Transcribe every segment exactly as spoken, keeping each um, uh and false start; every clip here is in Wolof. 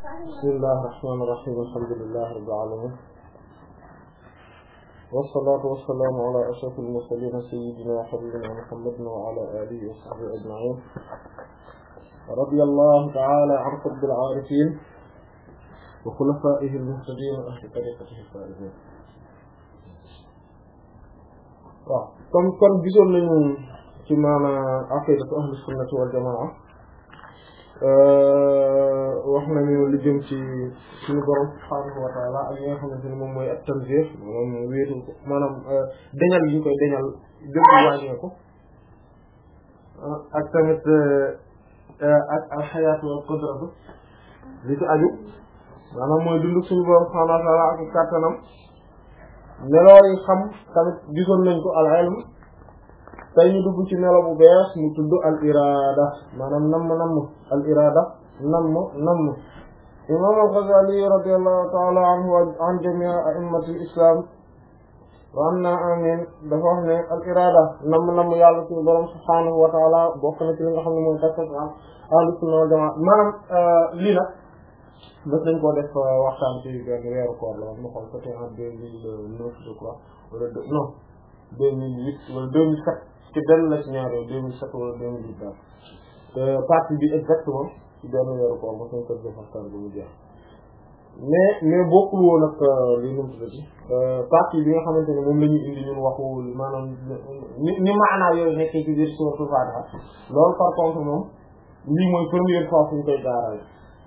bismillahir rahmanir rahim alhamdulillahi rabbil alamin wassalatu wassalamu ala ashrafil mursalin sayyidina wa habibina muhammadin wa ala alihi wa sahbihi ajma'in radiyallahu ta'ala an qutbil arifin wa khulafa'ihi al-muhtadin wa ahli tariqatihi al-faizin. waaw comme kon gisoon nañu ci maanaam aqidatu ahli sunnati wal jamaa wax nañu li jëm ci suñu borom subhaanahu wa ta'ala ak yi nga xamante ne moom mooy ak tanzih moom wéetu ko maanaam deñal yi ñu koy deñal dëgg wàññee ko ak tamit ak al xayaatu wal qudratu li ci aju maanaam mooy dund suñu borom subhaanahu wa ta'ala ak kàttanam meloo yi xam tamit gisoon nañ ko al ilm tey ñu dugg ci melo bu bees mu tudd al irada maanaam namm namm al irada namm namm imam al-Ghazali radiyallahu ta'ala anhu wa an jami' a'immati al-islam wa anna amin dafa wax ne al irada namm namm yàlla suñu borom subhanahu wa ta'ala bokk na ci li nga xam ne mooy tasawuf ahlu sunna wal jamaa maanaam lii nag bés nañ koo def waxtaan ci benn weeru koor la woon ma xool c'était en deux mille neuf je crois wala non deux mille huit wala deux mille sept ci benn la ci ñaar yooyu deux mille sept wala deux mille huit daal te partie bi exactement ci benn weeru koor ma suñ ko def waxtaan bu mu jeex mais mais bokkul woon ak li nu mu tuddati partie bi nga xamante ne moom la ñuy indi ñun waxu maanaam ni ni maanaa yooyu nekkee ci biir suuratul Faatiha loolu par contre moom lii mooy première fois suñ koy gaarale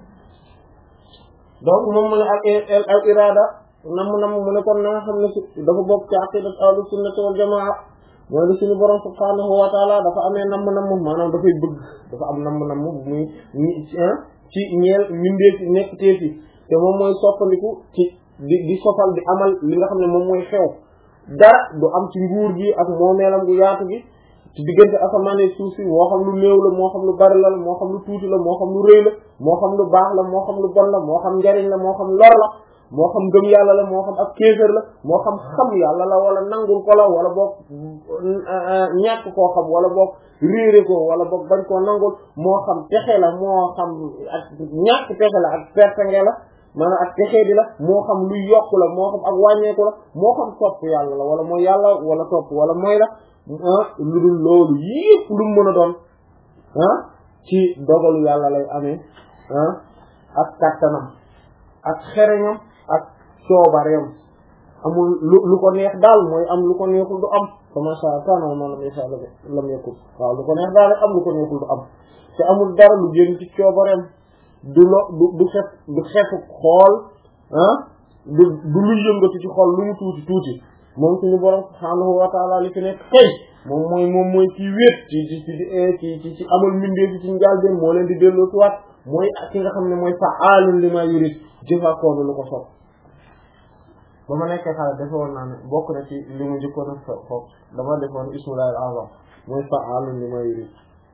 donc moom mu ne ak al irada nam nam mu ne kon na nga xam ne si dafa bokk ci aqidat ahlu sunnati wal jamaa mooy li suñu borom subhaanahu wa taala dafa amee namm namm maanaam dafay bëgg dafa am namm namm muy ci ñeel mindee fi nekk teefi te moom mooy soppandiku ci di di sofal di amal li nga xam ne moom mooy xew dara du am ci nguur gi ak moomeelam gu yaatu gi ci diggante asamaan ak suuf si moo xam lu néew la moo xam lu bari la moo xam lu tuuti la moo xam lu rëy la moo xam lu baax la moo xam lu bon la moo xam njariñ la moo xam lor la moo xam gëm yàlla la moo xam ak kéefër la moo xam xam yàlla la wala nangul ko la wala boog ñàkk koo xam wala boog réere ko wala boog bañ koo nangul moo xam texe la moo xam ak ñàkk texe la ak pertange la maanaam ak texe di la moo xam lu yokku la moo xam ak wàññeeku la moo xam topp yàlla la wala mooy yàlla wala topp wala mooy la lu dul loolu yépp lu mu mën a doon ah ci dogalu yàlla lay amee ah ak kàttanam ak xereñam ak coobareem amul lu lu ko neex daal mooy am lu ko neexul du am comment ça kana maanaam isa lam yakul waaw lu ko neex daal am lu ko neexul du am te amul dara lu génn ci coobareem du lo du du xef du xefu xool ah du du luy yëngatu ci xool lu mu tuuti tuuti moom suñu borom subhaanahu wa ta'ala li fi nekk kay moom mooy moom mooy ci wéet ci ci ci ci ci amul mbindeef ci njàlbéen moo leen di delloo ci waat mooy ki nga xam ne mooy fa'aalun limaa yurid jëfandikoo lu ko sopp ba ma nekkee xale dafa woon naa ne bokk na ci li mu njëkkoon a foofu dama defoon ismullahil a'zam mooy fa'aalun limaa yurid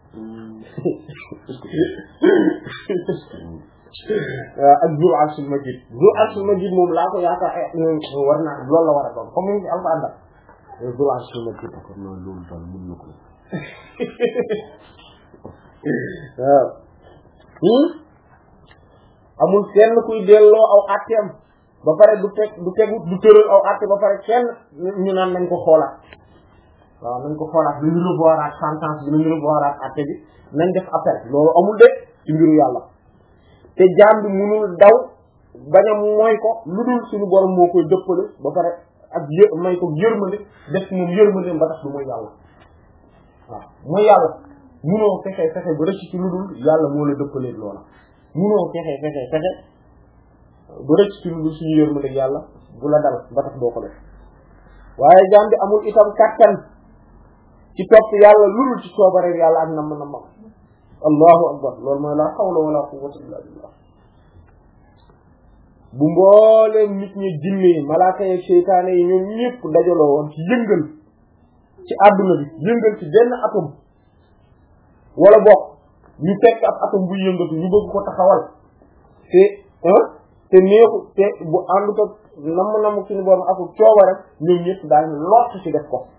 ak Zul Arshil Majid Zul Arshil Majid moom laa ko yaakaar war naa loolu la war a doon comme ni ci Alxuraan àndal Zul Arshil Majid kon noonu loolu daal mën na ko waaw amul kenn kuy delloo aw àtteem ba pare du teg du tegu du tëral aw àtte ba pare kenn ñu naan nañ ko xoolaat waaw nañ ko xoolaat nañu revoiraat sentence bi nañu revoiraat àtte bi nañ def appel loolu amul de ci mbiru yàlla te jaam bi munul daw bañ a mooy ko lu dul suñu borom moo koy dëppale ba pare ak yë may ko yërmande def moom yërmande ba tax du mooy yàlla waaw mooy yàlla munoo fexe fexe ba rëcc ci lu dul yàlla moo la dëppalee loola munoo fexe fexe fexe ba rëcc ci lu dul suñu yërmande yàlla bu la dal ba tax doo ko def waaye jaam bi amul itam kattan ci topp yàlla lu dul ci coobare yàlla ak nam nam allahu akbar loolu mooy la hawla wala quwwata illa billah bu mbooleem nit ñi jinne yi malaaka yi seytaane yi ñoom ñëpp dajaloo woon ci yëngal ci àdduna bi yëngal ci benn atome wala bokk ñu fekk ab atome buy yëngatu ñu bëgg ko taxawal te te neexu te bu ànd ko namm namm suñu borom ak coobare ñoom ñëpp daañu lott ci def ko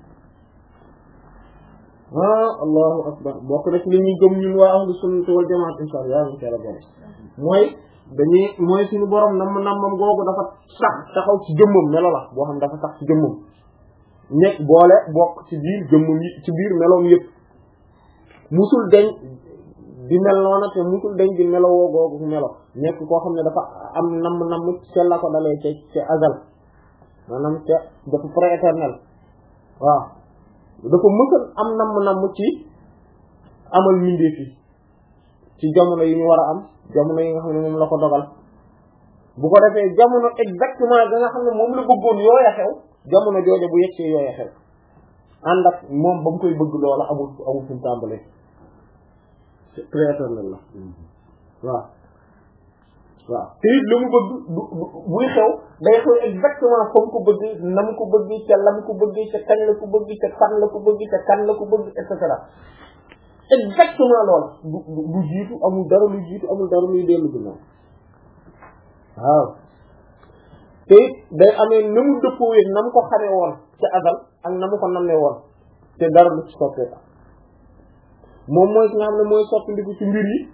ah allahu akbar bokk na ci li ñuy gëm ñun waa ahlu sunnati wal jamaat insha Allah yàlla insha Allah mooy dañuy mooy suñu borom namm nammam googu dafa sax taxaw ci jëmmam melo la boo xam dafa sax ci jëmmam nekk boole bokk ci biir jëmmam yi ci biir meloom yëpp musul deñ di mel noona te musul deñ di melo woo googu melo nekk koo xam ne dafa am namm namm ca la ko dalee ca ca azal maanaam ca dafa prééternel waaw dafa mësal am namm namm ci amal mbindeef yi ci jamono yi ñu war a am jamono yi nga xam ne moom la ko dogal bu ko defee jamono exactement da nga xam ne moom la bëggoon yooya xew jamono jooja bu yegsee yooya xew ànd ak moom ba mu koy bëgg loola amul amul fu mu tàmbalee créateur la la waaw waaw te it la mu bëgg du buy xew day xew exactement fa mu ko bëgg na mu ko bëgg ca la mu ko bëgg ca kañ la ko bëgg ca fan la ko bëgg ca kan la ko bëgg et cetera exactement loolu du du jiitu amul dara lu jiitu amul dara luy dellu ginnaaw waaw te it day amee na mu dëppoo yeeg na mu ko xamee woon ca azal ak na mu ko nammee woon te dara lu ci soppee tax moom mooy ki nga xam ne mooy soppandiku ci mbir yi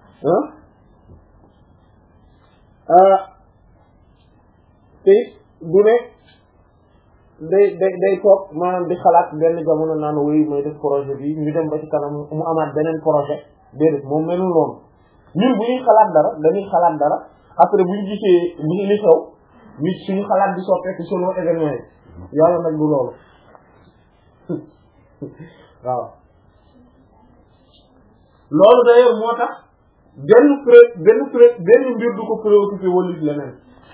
ah te it du ne day day day toog maanaam di xalaat benn jamono naan woy mooy def projet bi ñu dem ba ci kanam mu amaat beneen projet déedéet moom melul noonu ñun bu ñuy xalaat dara dañuy xalaat dara après bu ñu gisee bu ñu li xew nit suñu xalaat di soppeeku selon événement yi yàlla nag du loolu waaw loolu d'ailleurs moo tax benn pré benn pré benn mbir du ko préoccupé wala leneen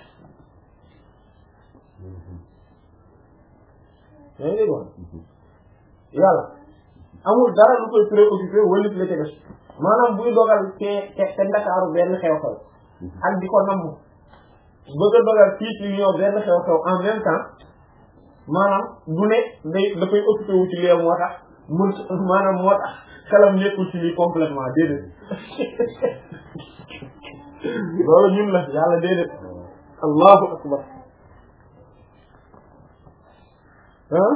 yaa ngi dégg yàlla amul dara lu koy préoccupé wala la ca def maanaam buy dogal te te te Ndakaaru benn xew-xew ak di ko namm bëgg a dogal fii ci ñëw benn xew-xew en même temps maanaam du ne day dafay occupé wu ci lee moo tax mun maanaam moo tax xelam nekkul ci lii complètement déedéet loolu ñun la yàlla déedéet allahu akbar ah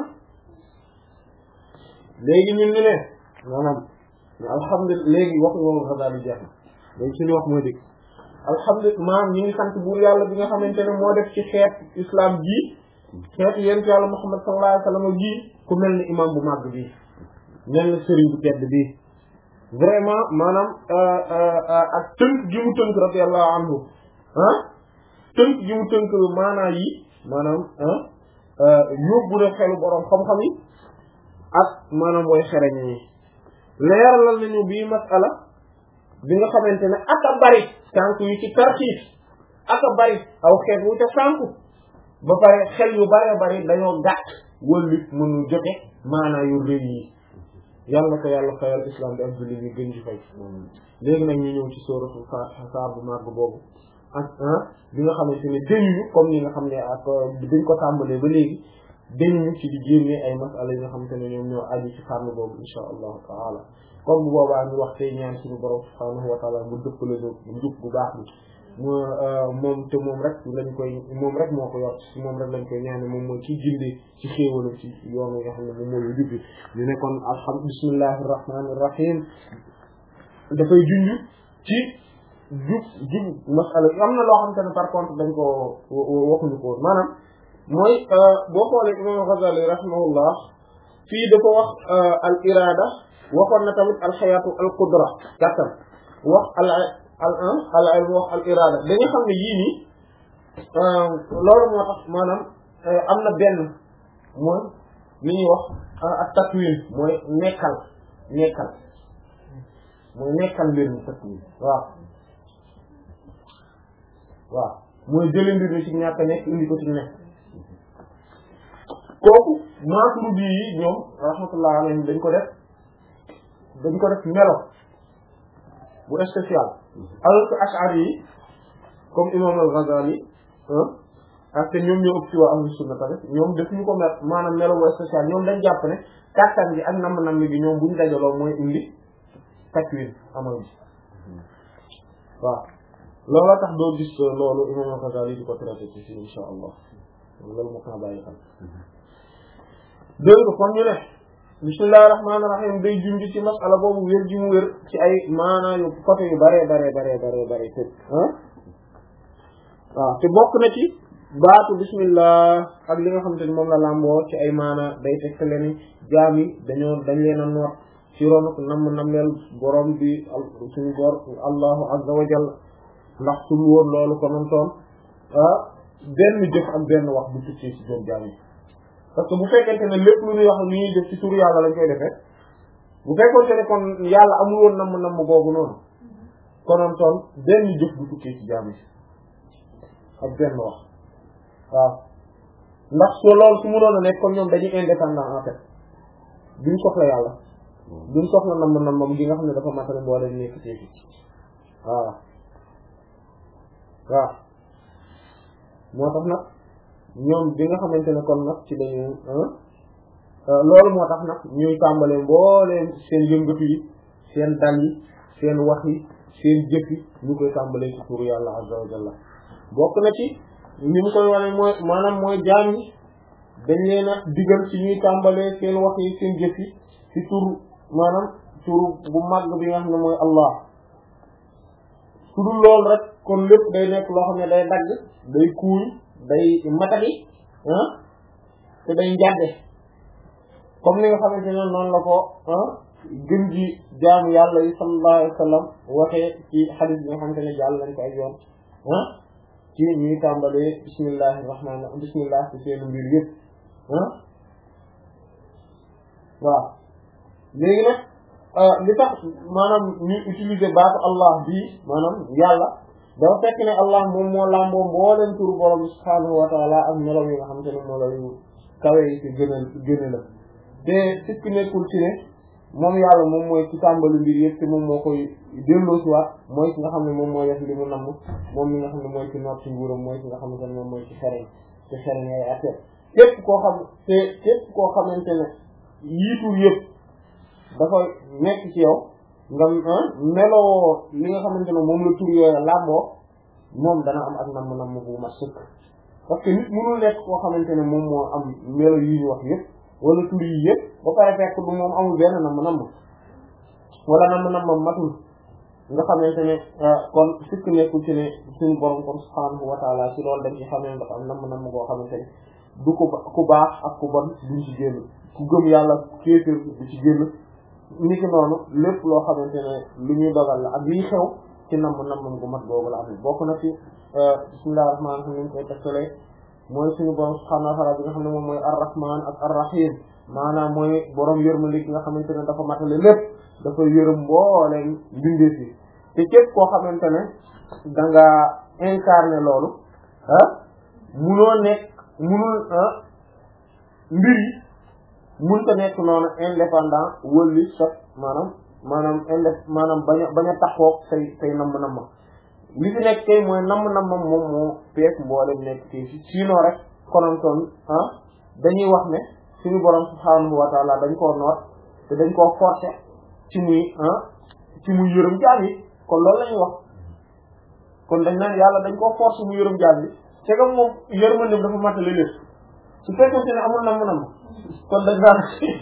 léegi ñun ñu ne maanaam alhamdulilah léegi wax nga woon xasaali jeex na léegi suñu wax mooy dégg alhamdulilah maanaam ñu ngi sant buur yàlla bi nga xamante ne moo def ci xeet islam ji xeetu yent yàlla Muhammad sallallahu alayhi wa sallam ji ku mel ni imam bu màgg bi mel ni sëriñ bu tedd bi vraiment maanaam ak tënk gi mu tënk radiyallahu anhu ah tënk gi mu tënk maanaa yi maanaam ah yóbbu na xelu borom xam-xam yi ak maanaam mooy xereñ yi leeralal nañu bii masala bi nga xamante ne aka bari sànk yu ci tarxiis aka bari aw xeet wu ca sànku ba pare xel yu bare bari dañoo gàtt wëllu mënu jote maanaa yu rëy yi yàlla ko yàlla fayal islam bi ak jullit yi gën ci fay léegi nag ñu ñëw ci sóoratul Faatiha saar bu màgg boobu ak bi nga xamante ne dañuñu comme ni nga xam ne ak dañ ko tàmbalee ba léegi dañuñu ci di génne ay masala yi nga xamante ne ñoom ñoo aju ci fànn boobu insha allahu taala comme bu boobaa ñu wax tey ñaan suñu borom subhaanahu wa taala mu dëppale do njub bu baax bi moom te moom rek lañ koy moom rek moo ko yor ci moom rek lañ koy ñaane moom mooy ci ginde ci xéewalam ci yoonu nga xam ne moom mooy jubbi ñu ne kon alhamdu bismillahir rahmanir rahim dafay junj ci jub jub masala am na loo xamante ne par contre dañ ko waxuñu ko maanaam mooy boo xoolee imam Ghazali rahimahullah fii dafa wax al irada waxoon na tamit al xayaatu al qudra kattan wax al al un al ilm wax al irada dañu xam ne yii nii loolu moo tax maanaam am na benn mooy li ñuy wax ak takwin mooy nekkal nekkal mooy nekkal mbir mi takwin waaw waaw mooy jële mbir mi ci ñàkk nekk indi ko ci nekk kooku Maturidi yi ñoom rahmatullah alayhim dañ ko def dañ ko def melo bu spécial alors que Ash'ari yi comme imam al-Ghazali ak te ñoom ñoo ëpp ci waa ahlu sunna tamit ñoom def ñu ko mel maanaam melo bu spécial ñoom dañ jàpp ne kàttan gi ak namm-namm gi ñoom buñ dajaloo mooy indi takwin amal bi waaw looloo tax doo gis loolu imam al-Ghazali di ko traité ci fii insha allah loolu moo ko bàyyi xam dégg kon ñu ne bismillahir rahmanir rahim day junj ci masala boobu wér ji mu wér ci ay maanaa yu côté yu bare bare bare bare bare te ah waaw te bokk na ci baatu bismillah ak li nga xamante ni moom la làmboo ci ay maana day tegtale ni jaam yi dañoo dañ leen a noot ci ronuk nam nameel borom bi suñu bor allahu azza wa jalla ndax suñu woon loolu ko noon toon benn jëf ak benn wax bu tukkee ci doon jaam yi parce que bu fekkente ne lépp lu ñuy wax ni ñuy def ci turu yàlla lañ koy defee bu fekkoonte ne kon yàlla amul woon namm namm googu noonu konoon toon benn jëf bu tukkee ci jaam yi ak benn wax waaw ndax soo loolu su mënoon a nekk kon ñoom dañuy indépendant en fait duñ soxla yàlla duñ soxla namm nammam gi nga xam ne dafa matale mboole nekk teefi waaw waaw moo tax nag ñoom bi nga xamante ne kon nag ci dañu loolu moo tax nag ñuy tàmbalee mbooleem seen yëngatu yi seen dal yi seen wax yi seen jëf yi ñu koy tàmbalee ci turu yàlla azza wa jalla bokk na ci ni mu koy wane mooy maanaam mooy jaam yi dañ leen a digal ci ñuy tàmbalee seen wax yi seen jëf yi ci turu maanaam turu bu màgg bi nga xam ne mooy Allah su dul loolu rek kon lépp day nekk loo xam ne day dagg day kuuy day matali ah te day njàdde comme ni nga xamante ne noonu la ko ah gën ji jaamu yàlla yi sallallahu alayhi wa sallam waxee ci hadith bi nga xamante ne jàll lañ ko ay yoon ah ci ñuy tàmbalee bismillahi rahmaani bismillah ci seen mbir yëpp ah waaw léegi nag li tax maanaam ñu utiliser baatu Allah bii maanaam yàlla dafa fekk ne Allah moom moo làmboo mbooleen turu borom bi subhaanahu wa taala ak melo yi nga xamante ne moo la yu kawe yi ci gën a gën a la te sikk nekkul ci ne moom yàlla moom mooy ci tàmbali mbir yëpp te moom moo koy delloo si waat mooy ki nga xam ne moom mooy def li mu namm moom mi nga xam ne mooy ci noot ci nguuram mooy ki nga xamante ne moom mooy ci xereñ ci xereñ ay affaire képp koo xam te képp koo xamante ne yiitul yëpp dafa nekk ci yow nga meloo li nga xamante ne moom la tur yooyu làmboo moom dana am ak namm namm bu mat sëkk parce que nit mënul nekk koo xamante ne moom moo am melo yi ñu wax yëpp wala tur yi yëpp ba pare fekk du moom amul benn namm namm wala namm namm matul nga xamante ne kon sëkk nekkul ci ne suñu borom kon subhaanahu wa taala ci loolu dañ ci xamee ne dafa am namm namm boo xamante ne du ko ku baax ak ku bon duñ ci génn ku gëm yàlla kéefër du ci génn ni ki noonu lépp loo xamante ne lu ñuy dogal la ak liy xew ci namm namm gu mat boobu la amee bokk na ci bismillahir rahmanir rahim ñu koy tegtalee mooy suñu borom subhaanahu wa ta'ala bi nga xam ne moom mooy ar-rahman ak ar-rahim maanaam mooy borom yërmande ki nga xamante ne dafa matale lépp dafa yërëm mbooleem mbindeef yi te képp koo xamante ne da nga incarné loolu ah munoo nekk munul ah mbir yi mun ta nekk noonu indépendant wëlli sax maanaam maanaam inde maanaam bañ a bañ a taxoog say say namm-namm li fi nekk tey mooy namm-namm moom moo peek mboolem nekk tey si sinon rek konontoon ah dañuy wax ne suñu borom subhaanahu wa taala dañ koo noot te dañ koo forcer ci muy ah ci muy yërëm jaam yi kon loolu la ñuy wax kon dañ naan yàlla dañ koo forcer mu yërëm jaam yi c'est que moom yërmandem dafa matale lépp su fekkente ne amul namm-namm kon dañ naan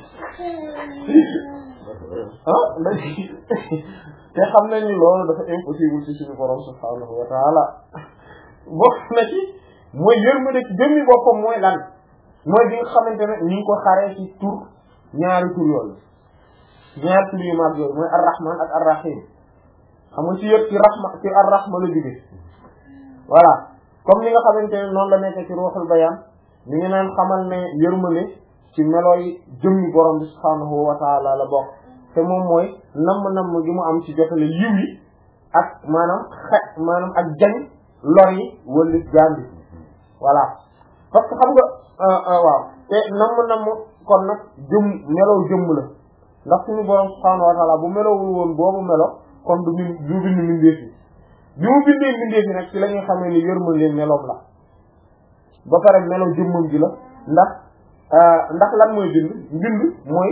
ah dañ te xam nañ ni loolu dafa impossible ci suñu borom subhaanahu wa taala bokk na ci mooy yërmande ci jëmmi boppam mooy lan mooy bi nga xamante ne ñu ngi ko xaree ci tur ñaari tur yooyu ñaari tur yu mag yooyu mooy ar-rahman ak ar-rahim xam nga ci yëpp ci rahma ci ar-rahma la jóge voilà comme ni nga xamante ne noonu la nekk ci ruuxul bayaan ñu ngi naan xamal ne yërmande ci melooy jëmmi borom bi subhaanahu wa taala la bokk te moom mooy namm-namm gi mu am ci jotale yiw yi ak maanaam xe maanaam ak jañ lor yi wala jaam bi voilà parce que xam nga waaw te namm-namm kon nag jëm meloo jëmm la ndax suñu borom subhaanahu wa taala bu melowul woon boobu melo kon du min du bind mbindeef yi bi mu bindee mbindeef yi nag ci la ñuy xamee ni yërmande meloom la ba pare melo jëmmam ji la ndax ndax lan mooy bind bind mooy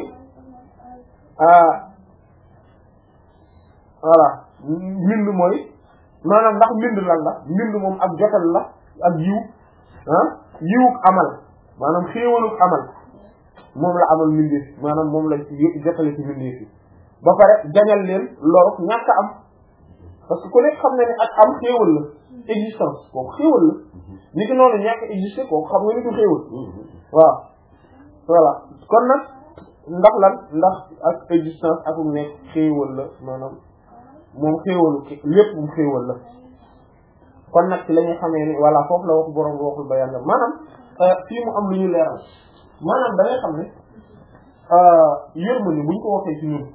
voilà mbind mooy maanaam ndax mbind lan la mbind moom ak jotal la ak yiw ah yiwuk amal maanaam xéewaluk amal moom la amal mbindeef maanaam moom lañ ci jotale ci mbindeef yi ba pare jañal leen loruk ñàkk am parce que ku nekk xam na ne ak am xéewal la existence kooku xéewal la ni ki noonu ñàkk exister kooku xam nga ni du xéewal waaw voilà kon nag ndax lan ndax ak existence ak mu nekk xéewal la maanaam moom xéewalu lépp mu xéewal la kon nag ci la ñuy xamee ni voilà foofu la waxu borom bi waxul bayaan la maanaam fii mu am lu ñu leeral maanaam da ngay xam ne yërmande buñ ko waxee ci ñun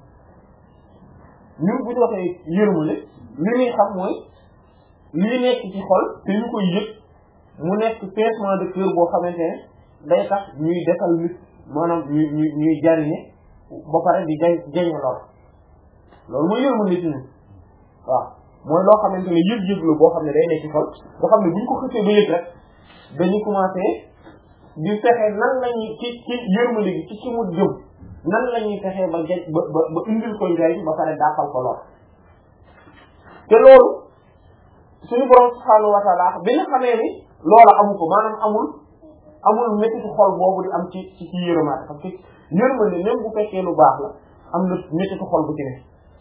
ñun buñ waxee yërmande li ñuy xam mooy lii nekk ci xol te ñu koy yëg mu nekk pincement de cœur boo xamante ne day tax ñuy defal nit maanaam ñuy ñuy ñuy jariñe ba pare di jañ jañe lool loolu mooy yërmande ci ñun waaw mooy loo xamante ne yëg-yëg la boo xam ne day nekk ci xol boo xam ne buñ ko xëccee ba yëg rek dañuy commencé di fexe nan lañuy ci ci yërmande gi ci ci mu jëm nan lañuy fexe ba ja ba ba ba indil koy njariñ ba pare dàqal ko lool te loolu suñu borom subhaanahu wa ta'ala bi nga xamee ni loola amu ko maanaam amul amul méttitu xol boobu di am ci ci ci yërëmaate parce que yërmande même bu fekkee lu baax la am na méttitu xol bu ci ne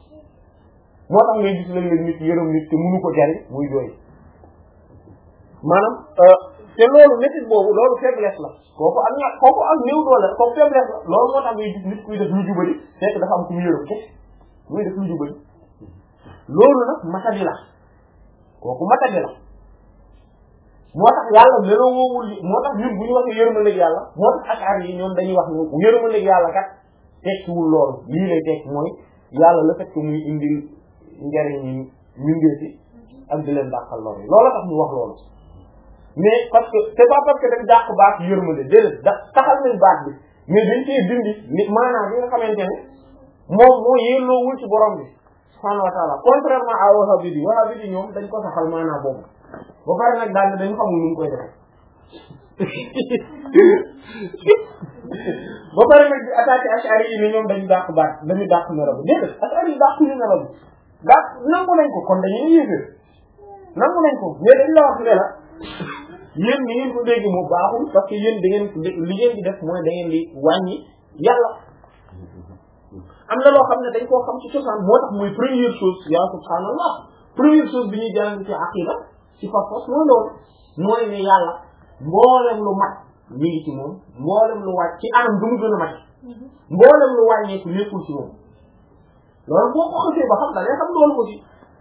moo tax ngay gis léeg-léeg nit yërëm nit te mënu ko jariñ muy jooy maanaam te loolu métit boobu loolu faiblesse la kooku ak ña kooku ak néew doole kooku faiblesse la loolu moo tax ngay gis nit kuy def lu jubali fekk dafa am ku mu yërëm kese muy def lu jubali loolu nag matadi la kooku matadi la moo tax yàlla meloo woowul moo tax ñun bu ñu waxee yërmandeeg yàlla moo tax akaar yi ñoom dañuy wax ñu yërmandeeg yàlla kat tekkiwul loolu lii lay tekki mooy yàlla la fekk muy indil njariñ ñi ñundeeti ak di leen dàqal loolu loolu tax ñu wax loolu mais parce que c'est pas parce que dañ dàq baat yërmande déedéet da taxal nañ baat bi mais dañ cee dindi li maanaam li nga xamante ne moom moo yelloowul ci borom bi subhaanahu wa ta'ala contrairement à wahhabite yi wahhabite yi ñoom dañ ko saxal maanaam boobu ba pare nag daal ne dañu xamul nu ñu koy defee ba pare nag di attaqué ash'ari yi ni ñoom dañu dàq baat dañu dàq melo bi déedéet ash'ari yi dàq ñu melo bi dàq nangu nañ ko kon dañuy yéeféer nangu nañ ko mais dañ la wax ne la yéen ni ngeen ko dégg moo baaxul parce que yéen da ngeen li ngeen di def mooy da ngeen di wàññi yàlla am na loo xam ne dañ koo xam ci cosaan moo tax mooy première chose yaa subhaanallah première chose bi ñuy jàng ci aqida ci fas-fas mooy loolu mooy ne yàlla mboolem lu mat mi ngi ci moom mboolem lu wàcc ci anam du mu gën a mat mboolem lu wàññeeku nekkul ci moom loolu boo ko xasee ba xam da ngay xam loolu aussi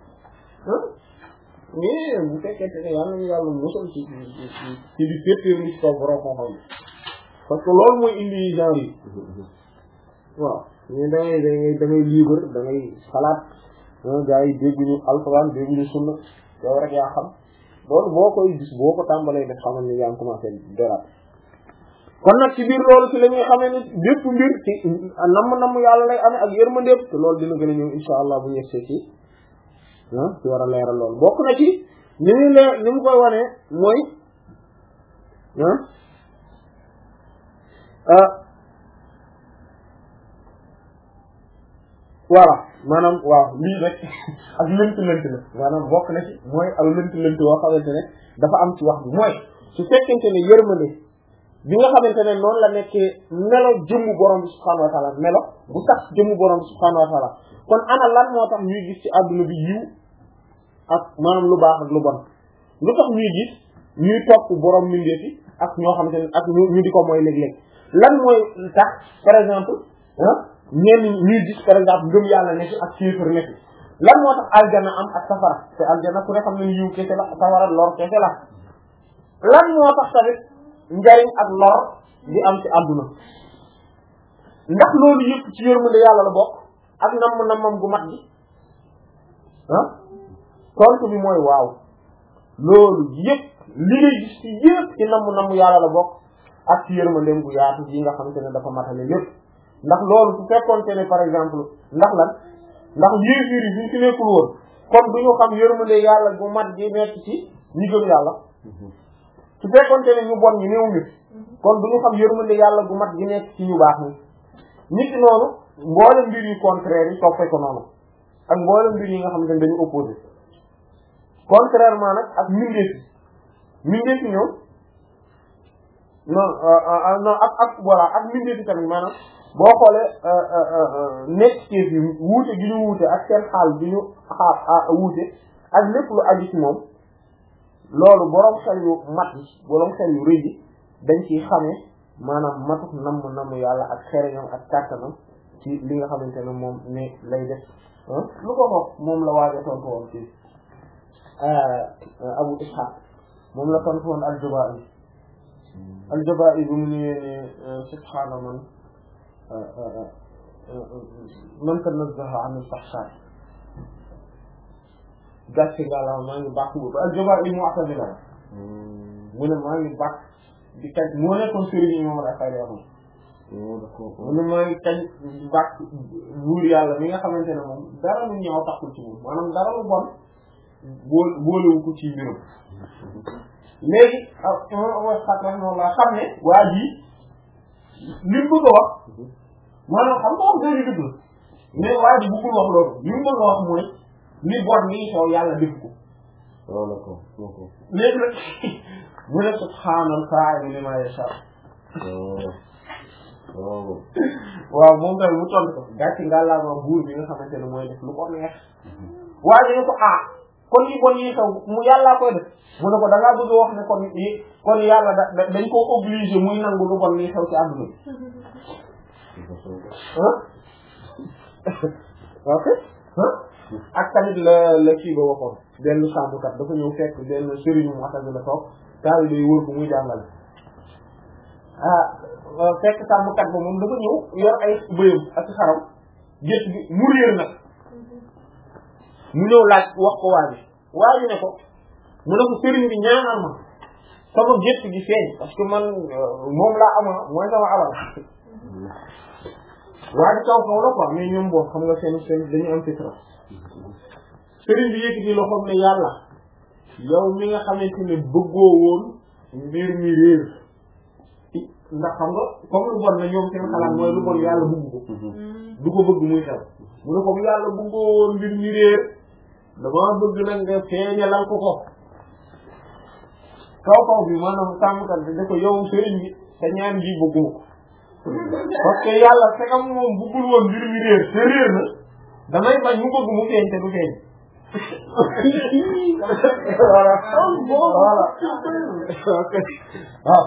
mais bu fekkente ne yàlla ñu yàlla musal ci ci di féetéerlu ci kaw borom xam-xam parce que loolu mooy indi genre yi waaw ñu da ngay da ngay da ngay libre da ngay xalaat gars yi dégguñu alxuraan dégguñu sunna yow rek yaa xam loolu boo koy gis boo ko tàmbalee def xamal ni yaa ngi commencé deraat kon nag ci biir loolu ci la ñuy xamee ni bépp mbir ci namm namm yàlla lay amee ak yërmandeem te loolu dina gën a ñëw insha allah bu ñu yegsee ci ah ci war a leeral loolu bokk na ci ni mu leer ni mu koy wane mooy ah voilà maanaam waaw lii rek ak lënt lënt la maanaam bokk na ci mooy ak lënt lënt woo xamante ne dafa am ci wax bi mooy su fekkente ne yërmande bi nga xamante ne noonu la nekkee melo jëmmu borom bi subhaanahu wa taala melo bu sax jëmmu borom bi subhaanahu wa taala kon ana lan moo tax ñuy gis ci àdduna bi yiw ak maanaam lu baax ak lu bon lu tax ñuy gis ñuy topp borom mbindeef yi ak ñoo xamante ne ak ñu di ko mooy léeg-léeg lan mooy tax par exemple ah ñenn ñuy gis par exemple ngëm yàlla nekk ak kéefër nekk lan moo tax aljana am ak safara te aljana ku ne xam ne yiw kese la safara lor kese la lan moo tax tamit njariñ ak lor di am ci àdduna ndax loolu yëpp ci yërmande yàlla la bokk ak namm nammam gu mat gi ah tontu bi mooy waaw loolu yëpp li ngay gis ci yëpp ci namm namm yàlla la bokk ak ci yërmandeem gu yaatu yi nga xamante ne dafa matale lépp ndax loolu su fekkoonte ne par exemple ndax lan ndax yéefiir yi suñ ci nekkul woon kon duñu xam yërmande yàlla gu mat gi nekk ci ñi gëm yàlla su fekkoonte ne ñu bon ñu néew nit kon duñu xam yërmande yàlla gu mat gi nekk ci ñu baax ni nit ki noonu mboolem mbir yu contraire yi toppee ko noonu ak mboolem mbir yi nga xam ne dañu opposé contrairement nag ak mbindeef yi mbindeef yi ñoom non non ak ak voilà ak mbindeef yi tamit maanaam boo xoolee nekk ci yi wuute gi ñu wuute ak seen xaal bi ñu xaar wuute ak lépp lu aju ci moom loolu boroom xel yu mat yi boroom xel yu rëy yi dañ ciy xamee maanaam matuk namm namm yàlla ak xereñam ak kàttanam ci li nga xamante ne moom ne lay def lu ko wax moom la waaja tontu woon ci Abu Ishaq moom la tontu woon al-Juba'i al-Juba'i bi mu ñëwee ne subhaana man man tanazzaha an al-fahsha gàcce ngalaama maa ngi bàkk bu al-Juba'i mu'tazila la mu ne maa ngi bàkk di kañ moo nekkoon sëriñ yi moom la xayri wax mu ne maa ngi kañ bàkk buur yàlla mi nga xamante ne moom dara lu ñaaw taxul ci moom maanaam dara lu bon bool boolewu ko ci mbirum léegi wa xatran noonu laa xam ne waa ji li mu bëgg a wax maanaam xam nga wax dëgg dëgg mais waa ji bëggul wax loolu li mu bëgg a wax mooy li bon nii xew yàlla def ko wala ko léegi nag mu ne subhaanal faa'il limaa yashaa waaw moom tamit mu tontu ko gàcce ngàllaama buur bi nga xamante ne mooy def lu ko neex waa ji ne ko ah kon yi bon yi xew mu yàllaa koy def mu ne ko da ngaa bëgg a wax ne kon yi kon yàlla da dañ koo obligé muy nangu lu bon li xew ci àdduna bi ah ok ah ak tamit la la kii ba waxoon benn sàmmkat dafa ñëw fekk benn sëriñu mu attaque la toog taal day wër ko muy jàngale ah fekk sàmmkat ba moom dafa ñëw yor ay bëyam ak xaram gétt bi mu réer nag mu ñëw laaj wax ko waa ji waa ji ne ko mu ne ko sëriñ bi ñaanal ma sama gétt gi feeñ parce que man moom laa ama mooy sama alal waa ji kaw kaw la quoi mais ñoom boo xam nga seen seen dañu am fitra sëriñ bi yëkkati loxoom ne yàlla yow mi nga xamante ne bëggoo woon mbir mi réer ndax xam nga comme lu bon na ñoom seen xalaat mooy lu bon yàlla bëgg ko du ko bëgg muy xew mu ne comme yàlla bëggoo woon mbir mi réer dama bëgg nag nga feeñalal ko ko kaw kaw bi maanaam sàmmkat bi da ko yow sëriñ bi sa ñaan ji bëgguma ko parce que yàlla fekam moom bëggul woon mbir mi réer te réer na damay bañ mu bëgg mu feeñ te du feeñ voilà voilà waaw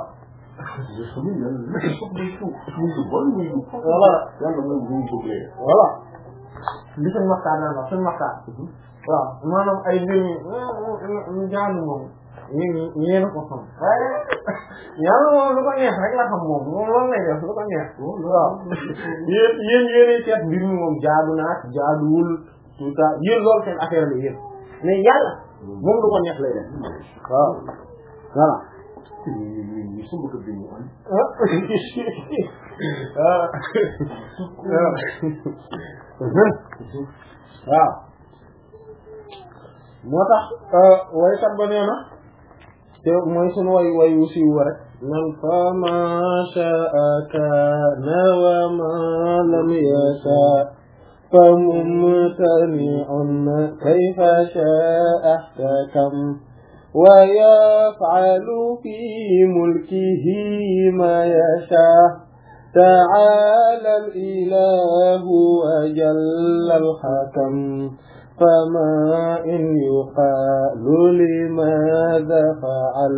voilà li suñ waxtaan naan wax suñ waxtaan waaw maanaam ay mbir mi ñaanu moom ñun ñeen ko xam waaye ñaanu moom lu ko neex rek la xam moom moom loolu lay def lu ko neex waaw yéen yéen yéenay seet mbir mi moom jaadu naat jaaduwul tout ça yéen loolu seen affaire la yéen mais yàlla moom lu ko neex lay def waaw voilà waaw moo tax waykat ba nee na te mooy sunu way way wu siiw wa rek man fa ma sha'a kana wa ma lam yasha fa mumtani'un kayfa sha'a ahkam wa yaf'alu fi mulkihi ma yasha ta'ala al-ilahu wa jalla al-hakam فما إن يقال لماذا فعل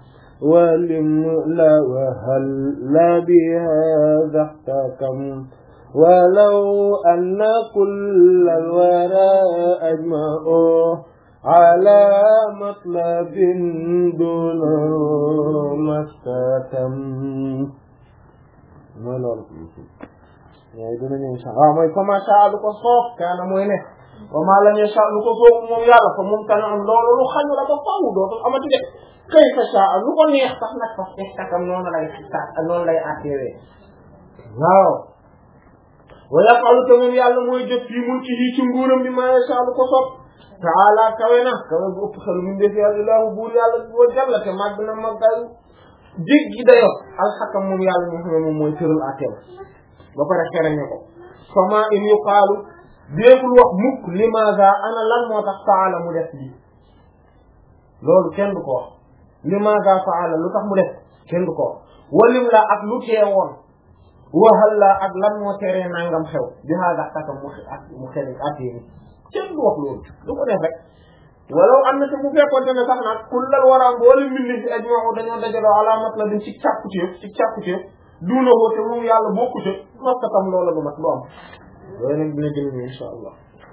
ولملا وهل بهذا احتكم ولو أن كل الورى أجمعوا على مطلب دونه ما استتم يعني دون إن شاء الله ما يكون ما شاء الله كصوف كان موينه wa maa lam yasha lu ko soobu moom yàlla fa moom kanam loolu lu xañu la ba faaw dootul amati de kayfa shaa lu ko neex sax nag sax istakam noonu lay sax noonu lay atteewee waaw wa yaf'alu te moom yàlla mooy jëf fii mulkihi ci nguuram bi maa yasha lu ko soob ta'ala kawe na kawe bu ëpp xel min def yàlla ilaahu buur yàlla boo jalla te màgg na màggal jéggi dayo alxakam moom yàlla moo xam ne moom mooy tëral atteew ba pare xereñe ko fama in yuqaalu déegul wax mukk limaza ana lan moo tax faala mu def lii loolu kenn du ko wax limaza faala lu tax mu def kenn du ko walim la ak lu teewoon waxal la ak lan moo teree nangam xew bi xaaga taka mu ak mu xel ak yi kenn du wax loolu du ko def rek walaw am na te bu fekkoonte ne sax nag kullal wara mboolem mbindi fi ajma'u dañoo dajaloo alaamat la din ci càkkutéef ci càkkutéef duuna woo te moom yàlla bokkute mastatam loola du mat du am yooyu nag dina jël ni insha allah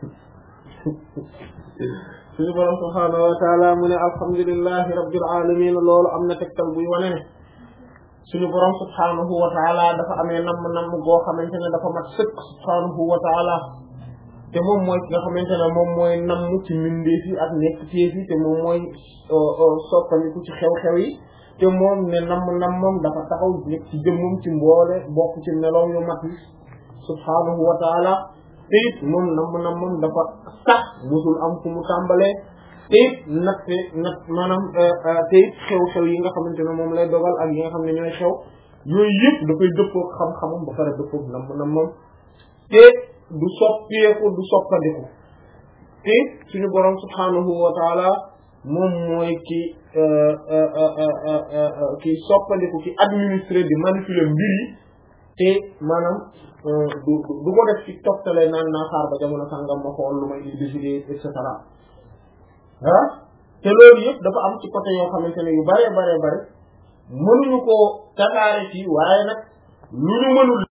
suñu borom subhaanahu wa taala mu ne alhamdulillahi rabbil alamin loolu am na tegtal buy wane ne suñu borom subhaanahu wa taala dafa amee namm namm goo xamante ne dafa mat sëkk subhaanahu wa taala te moom mooy ki nga xamante ne moom mooy namm ci mbindeef yi ak nekk teef yi te moom mooy soppandiku ci xew-xew yi te moom ne namm nammam dafa taxaw nekk ci jëmmum ci mboole bokk ci meloom yu mat yi subhaanahu wa taala te it moom namm nammam dafa sax musul am fu mu tàmbalee te it natte nat maanaam te it xew-xew yi nga xamante ne moom lay dogal ak yi nga xam ne ñooy xew yooyu yëpp dafay dëppook xam-xamam ba pare dëppook namm nammam te du soppeeku du soppandiku te suñu borom subhaanahu wa taala moom mooy ki ki soppandiku ki administrer di manipuler mbir yi te maanaam du du ko def ci toftale naan naa xaar ba jamono sàngam ma xool lu may décider et cetera ah te loolu yëpp dafa am ci côté yoo xamante ne yu bare bare bare mënuñu koo tasaare ci waaye nag lu ñu mënul